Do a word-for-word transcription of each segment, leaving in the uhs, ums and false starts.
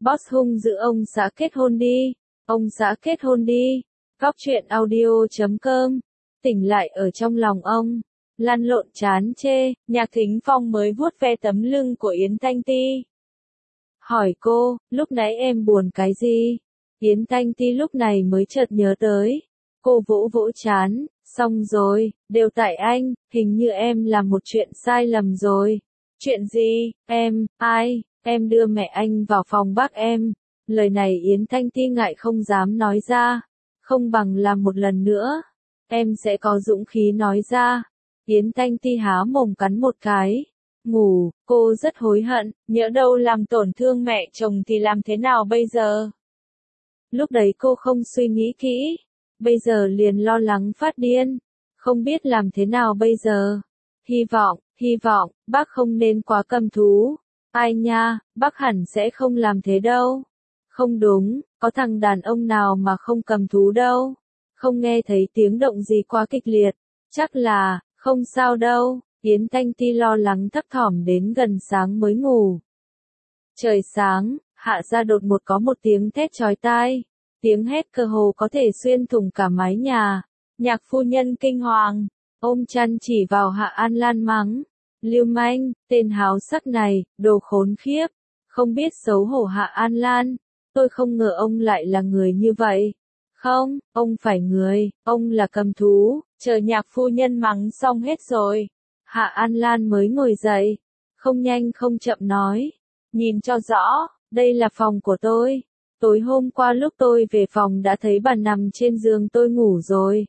Boss hung dữ ông xã kết hôn đi, ông xã kết hôn đi. Góc truyện audio chấm com. Tỉnh lại ở trong lòng ông, lăn lộn chán chê, Nhạc Thính Phong mới vuốt ve tấm lưng của Yến Thanh Ti. Hỏi cô, lúc nãy em buồn cái gì? Yến Thanh Ti lúc này mới chợt nhớ tới. Cô vỗ vỗ chán, xong rồi, đều tại anh, hình như em làm một chuyện sai lầm rồi. Chuyện gì? Em, ai? Em đưa mẹ anh vào phòng bác em. Lời này Yến Thanh Ti ngại không dám nói ra. Không bằng làm một lần nữa. Em sẽ có dũng khí nói ra. Yến Thanh Ti há mồm cắn một cái. Ngủ, cô rất hối hận, nhỡ đâu làm tổn thương mẹ chồng thì làm thế nào bây giờ? Lúc đấy cô không suy nghĩ kỹ. Bây giờ liền lo lắng phát điên. Không biết làm thế nào bây giờ. Hy vọng, hy vọng, bác không nên quá cầm thú. Ai nha, bác hẳn sẽ không làm thế đâu. Không đúng, có thằng đàn ông nào mà không cầm thú đâu. Không nghe thấy tiếng động gì quá kịch liệt. Chắc là, không sao đâu. Yến Thanh Ti lo lắng thấp thỏm đến gần sáng mới ngủ. Trời sáng, hạ ra đột ngột có một tiếng thét chói tai. Tiếng hét cơ hồ có thể xuyên thủng cả mái nhà. Nhạc phu nhân kinh hoàng, ôm chăn chỉ vào Hạ An Lan mắng. Lưu manh, tên háo sắc này, đồ khốn khiếp. Không biết xấu hổ Hạ An Lan. Tôi không ngờ ông lại là người như vậy. Không, ông phải người, ông là cầm thú. Chờ nhạc phu nhân mắng xong hết rồi. Hạ An Lan mới ngồi dậy. Không nhanh không chậm nói. Nhìn cho rõ, đây là phòng của tôi. Tối hôm qua lúc tôi về phòng đã thấy bà nằm trên giường tôi ngủ rồi.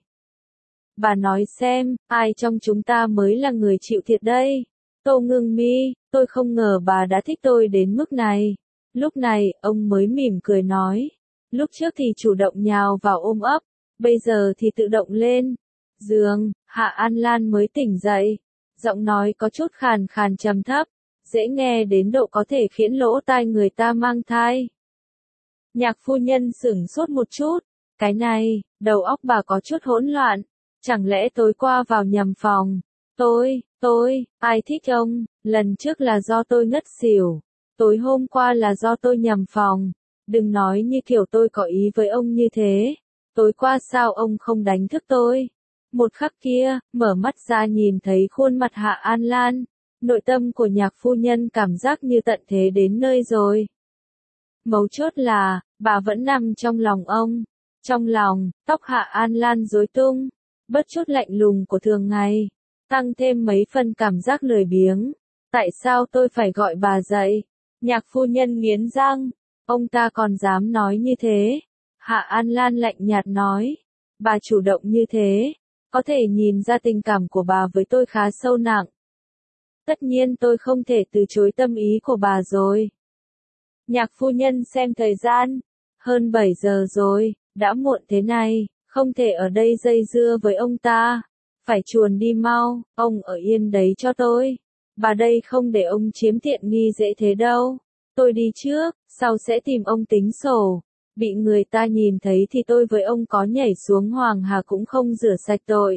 Bà nói xem, ai trong chúng ta mới là người chịu thiệt đây? Tô Ngưng Mi, tôi không ngờ bà đã thích tôi đến mức này. Lúc này, ông mới mỉm cười nói. Lúc trước thì chủ động nhào vào ôm ấp, bây giờ thì tự động lên. Giường, Hạ An Lan mới tỉnh dậy. Giọng nói có chút khàn khàn trầm thấp, dễ nghe đến độ có thể khiến lỗ tai người ta mang thai. Nhạc phu nhân sửng sốt một chút. Cái này, đầu óc bà có chút hỗn loạn. Chẳng lẽ tối qua vào nhầm phòng? Tôi, tôi, ai thích ông? Lần trước là do tôi ngất xỉu. Tối hôm qua là do tôi nhầm phòng. Đừng nói như kiểu tôi có ý với ông như thế. Tối qua sao ông không đánh thức tôi? Một khắc kia, mở mắt ra nhìn thấy khuôn mặt Hạ An Lan. Nội tâm của nhạc phu nhân cảm giác như tận thế đến nơi rồi. Mấu chốt là, bà vẫn nằm trong lòng ông. Trong lòng, tóc Hạ An Lan rối tung. Bất chút lạnh lùng của thường ngày. Tăng thêm mấy phần cảm giác lười biếng. Tại sao tôi phải gọi bà dậy? Nhạc phu nhân nghiến răng. Ông ta còn dám nói như thế. Hạ An Lan lạnh nhạt nói. Bà chủ động như thế. Có thể nhìn ra tình cảm của bà với tôi khá sâu nặng. Tất nhiên tôi không thể từ chối tâm ý của bà rồi. Nhạc phu nhân xem thời gian. Hơn bảy giờ rồi, đã muộn thế này, không thể ở đây dây dưa với ông ta. Phải chuồn đi mau, ông ở yên đấy cho tôi. Bà đây không để ông chiếm tiện nghi dễ thế đâu. Tôi đi trước, sau sẽ tìm ông tính sổ. Bị người ta nhìn thấy thì tôi với ông có nhảy xuống Hoàng Hà cũng không rửa sạch tội.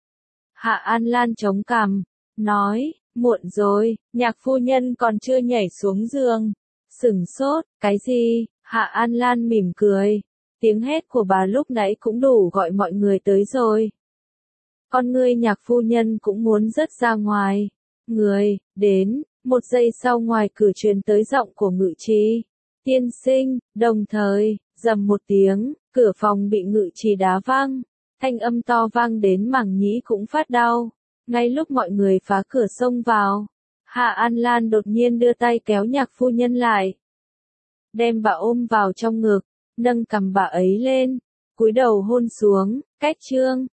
Hạ An Lan chống cằm, nói, muộn rồi, nhạc phu nhân còn chưa nhảy xuống giường. Sửng sốt, cái gì? Hạ An Lan mỉm cười. Tiếng hét của bà lúc nãy cũng đủ gọi mọi người tới rồi. Con ngươi nhạc phu nhân cũng muốn rớt ra ngoài. Người, đến, một giây sau ngoài cửa truyền tới giọng của Ngự Trì. Tiên sinh, đồng thời, rầm một tiếng, cửa phòng bị Ngự Trì đá vang. Thanh âm to vang đến màng nhĩ cũng phát đau. Ngay lúc mọi người phá cửa xông vào, Hạ An Lan đột nhiên đưa tay kéo nhạc phu nhân lại. Đem bà ôm vào trong ngực, nâng cằm bà ấy lên, cúi đầu hôn xuống, cách chương.